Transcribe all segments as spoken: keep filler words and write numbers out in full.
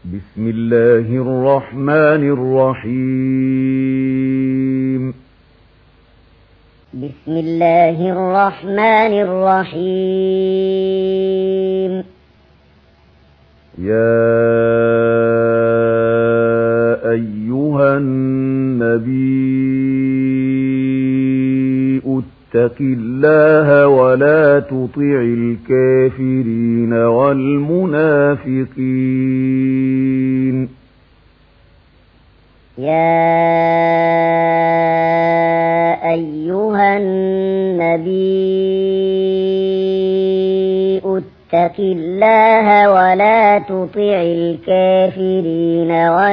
بسم الله الرحمن الرحيم بسم الله الرحمن الرحيم يا أيها النبي اتق الله ولا تطع الكافرين والمنافقين يا أيها النبي اتق الله ولا تطع الكافرين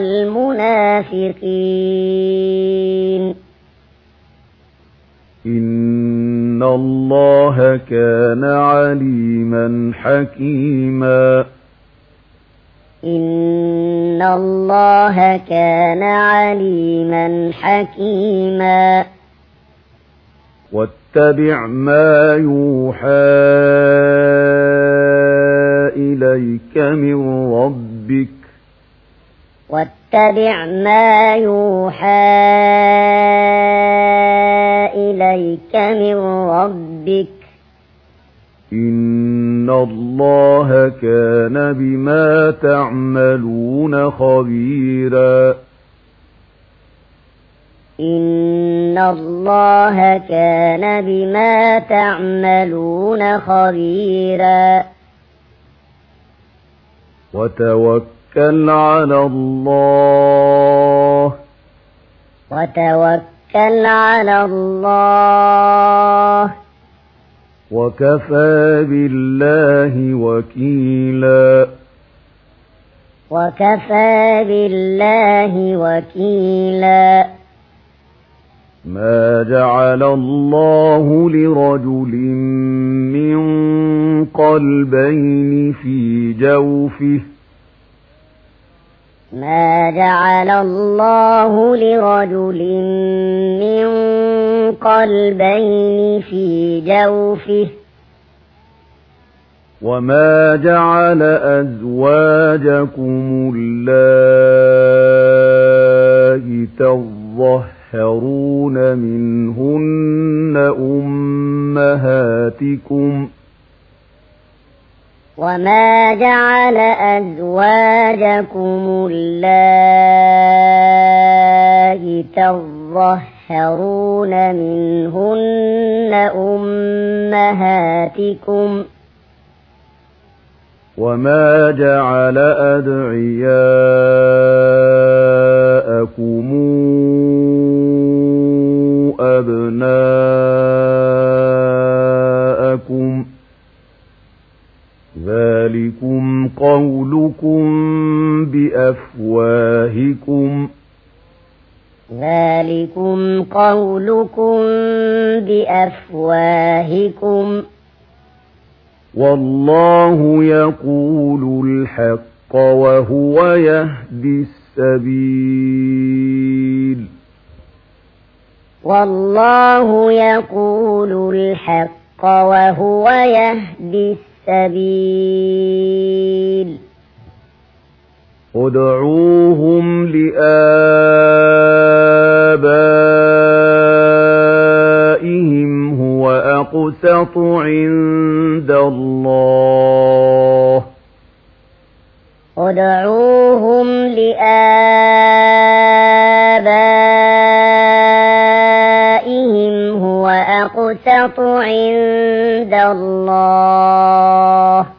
والمنافقين إن الله كان عليما حكيما إن الله كان عليما حكيما واتبع ما يوحى إليك من ربك واتبع ما يوحى إليك من ربك إن الله كان بما تعملون خبيرا إن الله كان بما تعملون خبيرا وتوكل على الله وتوكل على الله وكفى بالله وكيلا وكفى بالله وكيلا ما جعل الله لرجل من قلبين في جوفه ما جعل الله لرجل من قلبين في جوفه وما جعل أزواجكم اللائي تظهرون منهن أمهاتكم وما جعل أزواجكم اللائي تظهرون منهن أمهاتكم وما جعل أدعياءكم أبناءكم ذلكم قولكم بأفواهكم ذلكم قولكم بأفواهكم والله يقول الحق وهو يهدي السبيل والله يقول الحق وهو يهدي السبيل ادعوهم لآبائهم هو أقسط عند الله ادعوهم لآبائهم هو أقسط عند الله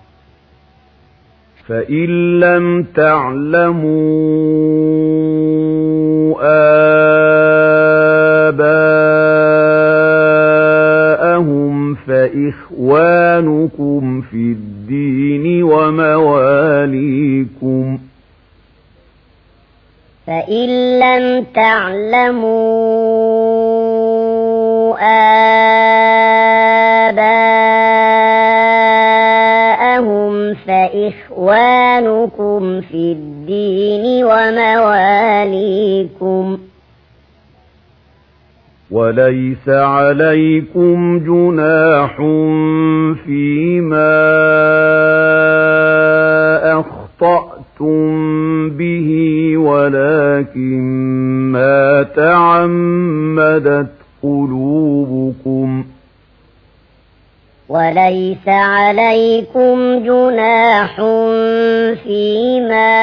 فإن لم تعلموا آباءهم فإخوانكم في الدين ومواليكم فإن لم تعلموا آباءهم فإخوانكم في الدين ومواليكم وليس عليكم جناح فيما أخطأتم به ولكن ما تعمدت قلوبكم وليس عليكم جناح فيما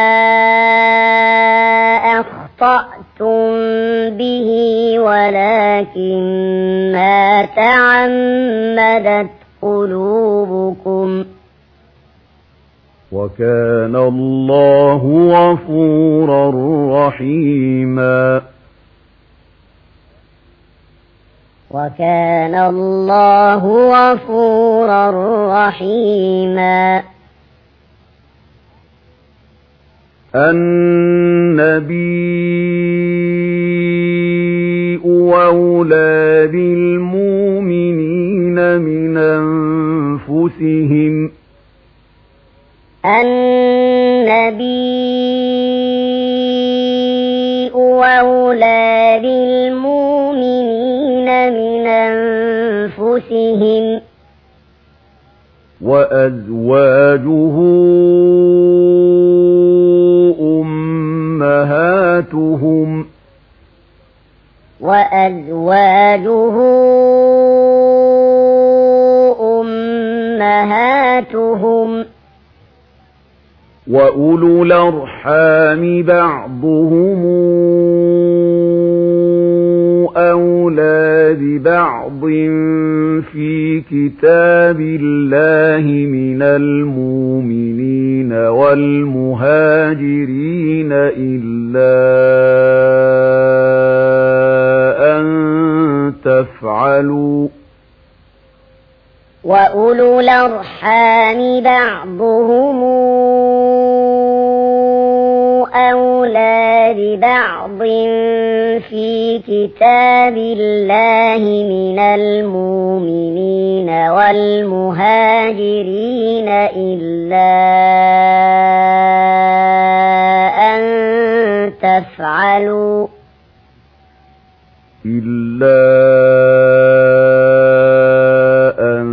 أخطأتم به ولكن ما تعمدت قلوبكم وكان الله غفورا رحيما وكان الله غفورا رحيما النبي أولى بالمؤمنين من أنفسهم النبي أولى بالمؤمنين من أنفسهم وأزواجه أمهاتهم وأزواجه أمهاتهم وأولو الأرحام بعضهم أولى ببعض في كتاب الله من المؤمنين والمهاجرين إلا أن تفعلوا وأولو الأرحام بعضهم أولى ببعض في كتاب الله من المؤمنين والمهاجرين إلا أن تفعلوا إلا أن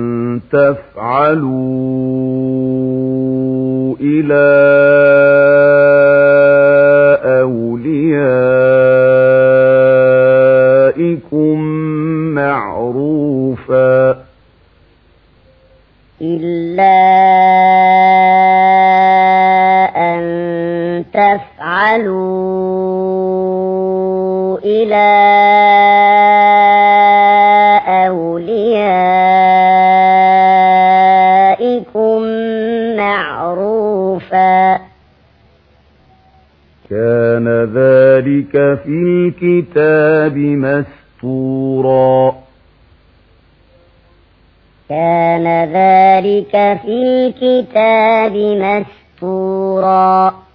تفعلوا إلى أوليائكم معروفا إلا أن تفعلوا إلى أوليائكم معروفا كان ذلك في الكتاب مسطورا كان ذلك في الكتاب مسطورا